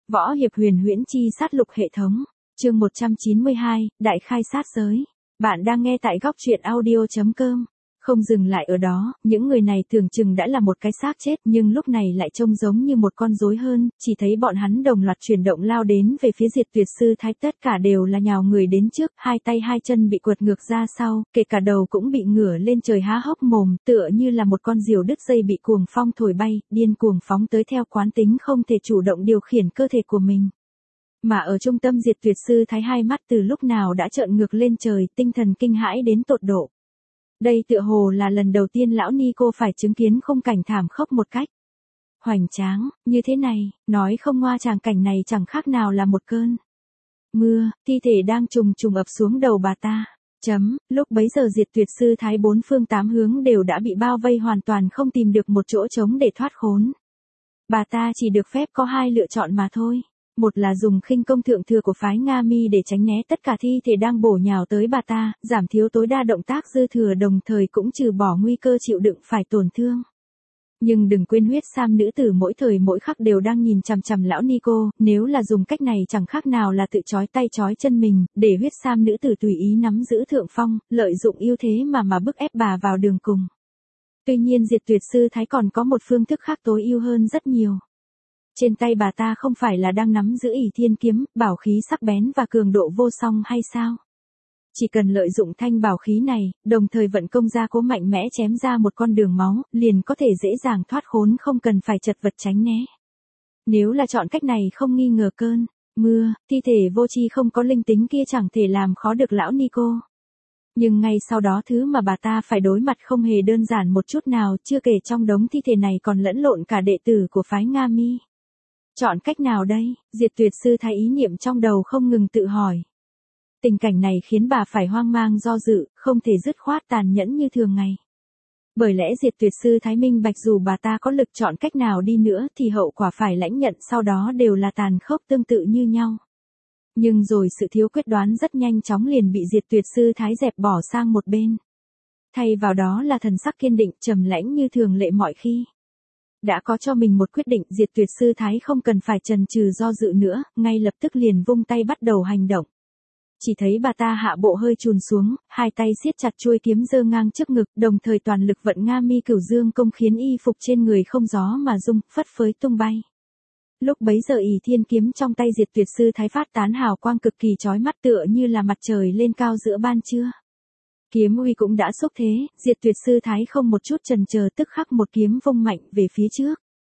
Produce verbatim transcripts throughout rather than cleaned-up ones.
Võ hiệp huyền huyễn chi sát lục hệ thống. Chương một trăm chín mươi hai, Đại khai sát giới. Bạn đang nghe tại góc truyện audio chấm com. Không dừng lại ở đó, những người này tưởng chừng đã là một cái xác chết nhưng lúc này lại trông giống như một con rối hơn, chỉ thấy bọn hắn đồng loạt chuyển động lao đến về phía Diệt Tuyệt Sư Thái, tất cả đều là nhào người đến trước, hai tay hai chân bị quật ngược ra sau, kể cả đầu cũng bị ngửa lên trời há hốc mồm, tựa như là một con diều đứt dây bị cuồng phong thổi bay, điên cuồng phóng tới theo quán tính không thể chủ động điều khiển cơ thể của mình. Mà ở trung tâm Diệt Tuyệt Sư Thái hai mắt từ lúc nào đã trợn ngược lên trời, tinh thần kinh hãi đến tột độ. Đây tựa hồ là lần đầu tiên lão Nico phải chứng kiến khung cảnh thảm khốc một cách hoành tráng, như thế này, nói không ngoa tràng cảnh này chẳng khác nào là một cơn mưa, thi thể đang trùng trùng ập xuống đầu bà ta. Chấm, lúc bấy giờ Diệt Tuyệt Sư Thái bốn phương tám hướng đều đã bị bao vây hoàn toàn không tìm được một chỗ trống để thoát khốn. Bà ta chỉ được phép có hai lựa chọn mà thôi. Một là dùng khinh công thượng thừa của phái Nga Mi để tránh né tất cả thi thể đang bổ nhào tới bà ta, giảm thiếu tối đa động tác dư thừa đồng thời cũng trừ bỏ nguy cơ chịu đựng phải tổn thương. Nhưng đừng quên huyết sam nữ tử mỗi thời mỗi khắc đều đang nhìn chằm chằm lão Nico, nếu là dùng cách này chẳng khác nào là tự chói tay chói chân mình, để huyết sam nữ tử tùy ý nắm giữ thượng phong, lợi dụng ưu thế mà mà bức ép bà vào đường cùng. Tuy nhiên Diệt Tuyệt Sư Thái còn có một phương thức khác tối ưu hơn rất nhiều. Trên tay bà ta không phải là đang nắm giữ ỷ thiên kiếm, bảo khí sắc bén và cường độ vô song hay sao? Chỉ cần lợi dụng thanh bảo khí này, đồng thời vận công ra cố mạnh mẽ chém ra một con đường máu, liền có thể dễ dàng thoát khốn không cần phải chật vật tránh né. Nếu là chọn cách này không nghi ngờ cơn mưa, thi thể vô tri không có linh tính kia chẳng thể làm khó được lão Nico. Nhưng ngay sau đó thứ mà bà ta phải đối mặt không hề đơn giản một chút nào, chưa kể trong đống thi thể này còn lẫn lộn cả đệ tử của phái Nga Mi. Chọn cách nào đây? Diệt Tuyệt Sư Thái ý niệm trong đầu không ngừng tự hỏi. Tình cảnh này khiến bà phải hoang mang do dự, không thể dứt khoát tàn nhẫn như thường ngày. Bởi lẽ Diệt Tuyệt Sư Thái minh bạch dù bà ta có lực chọn cách nào đi nữa thì hậu quả phải lãnh nhận sau đó đều là tàn khốc tương tự như nhau. Nhưng rồi sự thiếu quyết đoán rất nhanh chóng liền bị Diệt Tuyệt Sư Thái dẹp bỏ sang một bên. Thay vào đó là thần sắc kiên định trầm lãnh như thường lệ mọi khi. Đã có cho mình một quyết định, Diệt Tuyệt Sư Thái không cần phải chần chừ do dự nữa, ngay lập tức liền vung tay bắt đầu hành động. Chỉ thấy bà ta hạ bộ hơi chùn xuống, hai tay siết chặt chuôi kiếm giơ ngang trước ngực, đồng thời toàn lực vận Nga Mi Cửu Dương công khiến y phục trên người không gió mà rung, phất phới tung bay. Lúc bấy giờ ỷ thiên kiếm trong tay Diệt Tuyệt Sư Thái phát tán hào quang cực kỳ chói mắt tựa như là mặt trời lên cao giữa ban trưa. Kiếm uy cũng đã xúc thế, Diệt Tuyệt Sư Thái không một chút chần chờ tức khắc một kiếm vung mạnh về phía trước.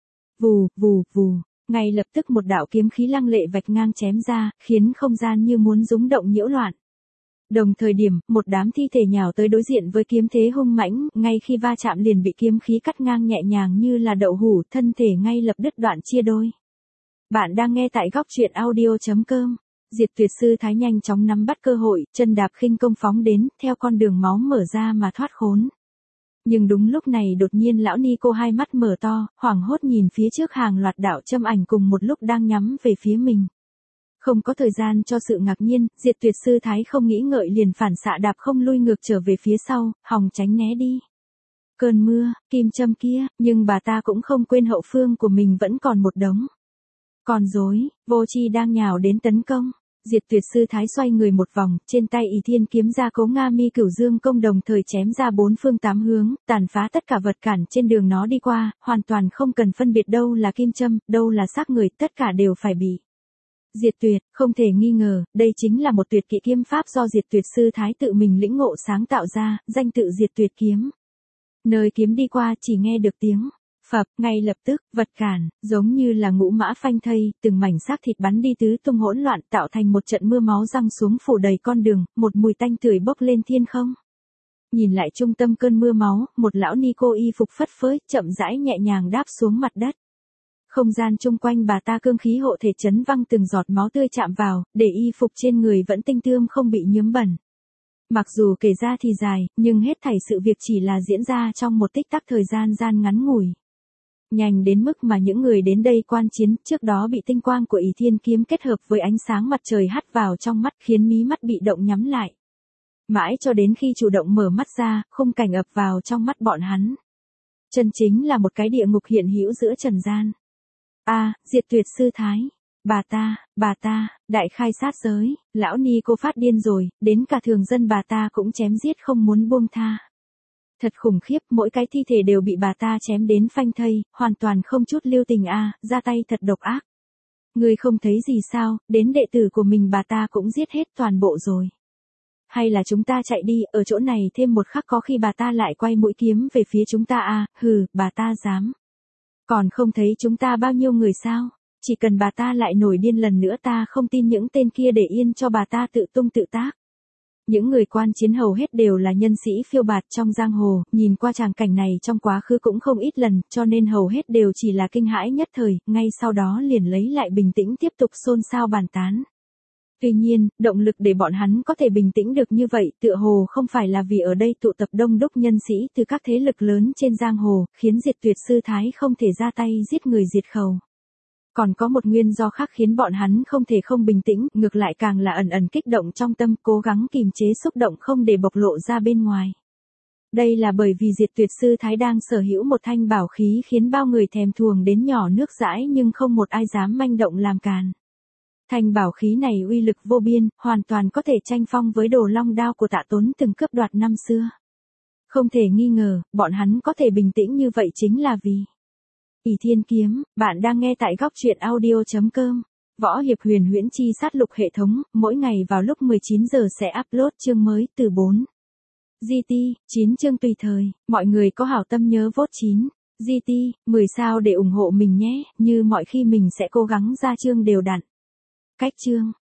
Vù, vù, vù, ngay lập tức một đạo kiếm khí lăng lệ vạch ngang chém ra, khiến không gian như muốn rúng động nhiễu loạn. Đồng thời điểm, một đám thi thể nhào tới đối diện với kiếm thế hung mãnh, ngay khi va chạm liền bị kiếm khí cắt ngang nhẹ nhàng như là đậu hũ, thân thể ngay lập đứt đoạn chia đôi. Bạn đang nghe tại góc truyện audio chấm com. Diệt Tuyệt Sư Thái nhanh chóng nắm bắt cơ hội, chân đạp khinh công phóng đến, theo con đường máu mở ra mà thoát khốn. Nhưng đúng lúc này đột nhiên lão Nico hai mắt mở to, hoảng hốt nhìn phía trước hàng loạt đạo châm ảnh cùng một lúc đang nhắm về phía mình. Không có thời gian cho sự ngạc nhiên, Diệt Tuyệt Sư Thái không nghĩ ngợi liền phản xạ đạp không lui ngược trở về phía sau, hòng tránh né đi cơn mưa, kim châm kia, nhưng bà ta cũng không quên hậu phương của mình vẫn còn một đống con rối, vô tri đang nhào đến tấn công. Diệt Tuyệt Sư Thái xoay người một vòng, trên tay ỷ thiên kiếm ra cố Nga Mi Cửu Dương công đồng thời chém ra bốn phương tám hướng, tàn phá tất cả vật cản trên đường nó đi qua, hoàn toàn không cần phân biệt đâu là kim châm, đâu là xác người, tất cả đều phải bị diệt tuyệt, không thể nghi ngờ, đây chính là một tuyệt kỹ kiếm pháp do Diệt Tuyệt Sư Thái tự mình lĩnh ngộ sáng tạo ra, danh tự Diệt Tuyệt kiếm. Nơi kiếm đi qua chỉ nghe được tiếng phập, ngay lập tức, vật cản, giống như là ngũ mã phanh thây, từng mảnh xác thịt bắn đi tứ tung hỗn loạn tạo thành một trận mưa máu răng xuống phủ đầy con đường, một mùi tanh tưởi bốc lên thiên không. Nhìn lại trung tâm cơn mưa máu, một lão Nico y phục phất phới, chậm rãi nhẹ nhàng đáp xuống mặt đất. Không gian chung quanh bà ta cương khí hộ thể chấn văng từng giọt máu tươi chạm vào, để y phục trên người vẫn tinh tươm không bị nhuốm bẩn. Mặc dù kể ra thì dài, nhưng hết thảy sự việc chỉ là diễn ra trong một tích tắc thời gian gian ngắn ngủi. Nhanh đến mức mà những người đến đây quan chiến trước đó bị tinh quang của ỷ thiên kiếm kết hợp với ánh sáng mặt trời hắt vào trong mắt khiến mí mắt bị động nhắm lại. Mãi cho đến khi chủ động mở mắt ra, khung cảnh ập vào trong mắt bọn hắn. Chân chính là một cái địa ngục hiện hữu giữa trần gian. A, Diệt Tuyệt Sư Thái. Bà ta, bà ta, đại khai sát giới, lão ni cô phát điên rồi, đến cả thường dân bà ta cũng chém giết không muốn buông tha. Thật khủng khiếp, mỗi cái thi thể đều bị bà ta chém đến phanh thây, hoàn toàn không chút lưu tình a, ra tay thật độc ác. Ngươi không thấy gì sao, đến đệ tử của mình bà ta cũng giết hết toàn bộ rồi. Hay là chúng ta chạy đi, ở chỗ này thêm một khắc có khi bà ta lại quay mũi kiếm về phía chúng ta à, hừ, bà ta dám. Còn không thấy chúng ta bao nhiêu người sao, chỉ cần bà ta lại nổi điên lần nữa ta không tin những tên kia để yên cho bà ta tự tung tự tác. Những người quan chiến hầu hết đều là nhân sĩ phiêu bạt trong giang hồ, nhìn qua tràng cảnh này trong quá khứ cũng không ít lần, cho nên hầu hết đều chỉ là kinh hãi nhất thời, ngay sau đó liền lấy lại bình tĩnh tiếp tục xôn xao bàn tán. Tuy nhiên, động lực để bọn hắn có thể bình tĩnh được như vậy tựa hồ không phải là vì ở đây tụ tập đông đúc nhân sĩ từ các thế lực lớn trên giang hồ, khiến Diệt Tuyệt Sư Thái không thể ra tay giết người diệt khẩu. Còn có một nguyên do khác khiến bọn hắn không thể không bình tĩnh, ngược lại càng là ẩn ẩn kích động trong tâm, cố gắng kìm chế xúc động không để bộc lộ ra bên ngoài. Đây là bởi vì Diệt Tuyệt Sư Thái đang sở hữu một thanh bảo khí khiến bao người thèm thuồng đến nhỏ nước dãi nhưng không một ai dám manh động làm càn. Thanh bảo khí này uy lực vô biên, hoàn toàn có thể tranh phong với Đồ Long đao của Tạ Tốn từng cướp đoạt năm xưa. Không thể nghi ngờ, bọn hắn có thể bình tĩnh như vậy chính là vì ỷ Thiên Kiếm. Bạn đang nghe tại góc truyện audio chấm com. Võ hiệp huyền huyễn chi sát lục hệ thống, mỗi ngày vào lúc mười chín giờ sẽ upload chương mới từ bốn giê tê, chín chương tùy thời, mọi người có hảo tâm nhớ vote chín giê tê, mười sao để ủng hộ mình nhé, như mọi khi mình sẽ cố gắng ra chương đều đặn. Cách chương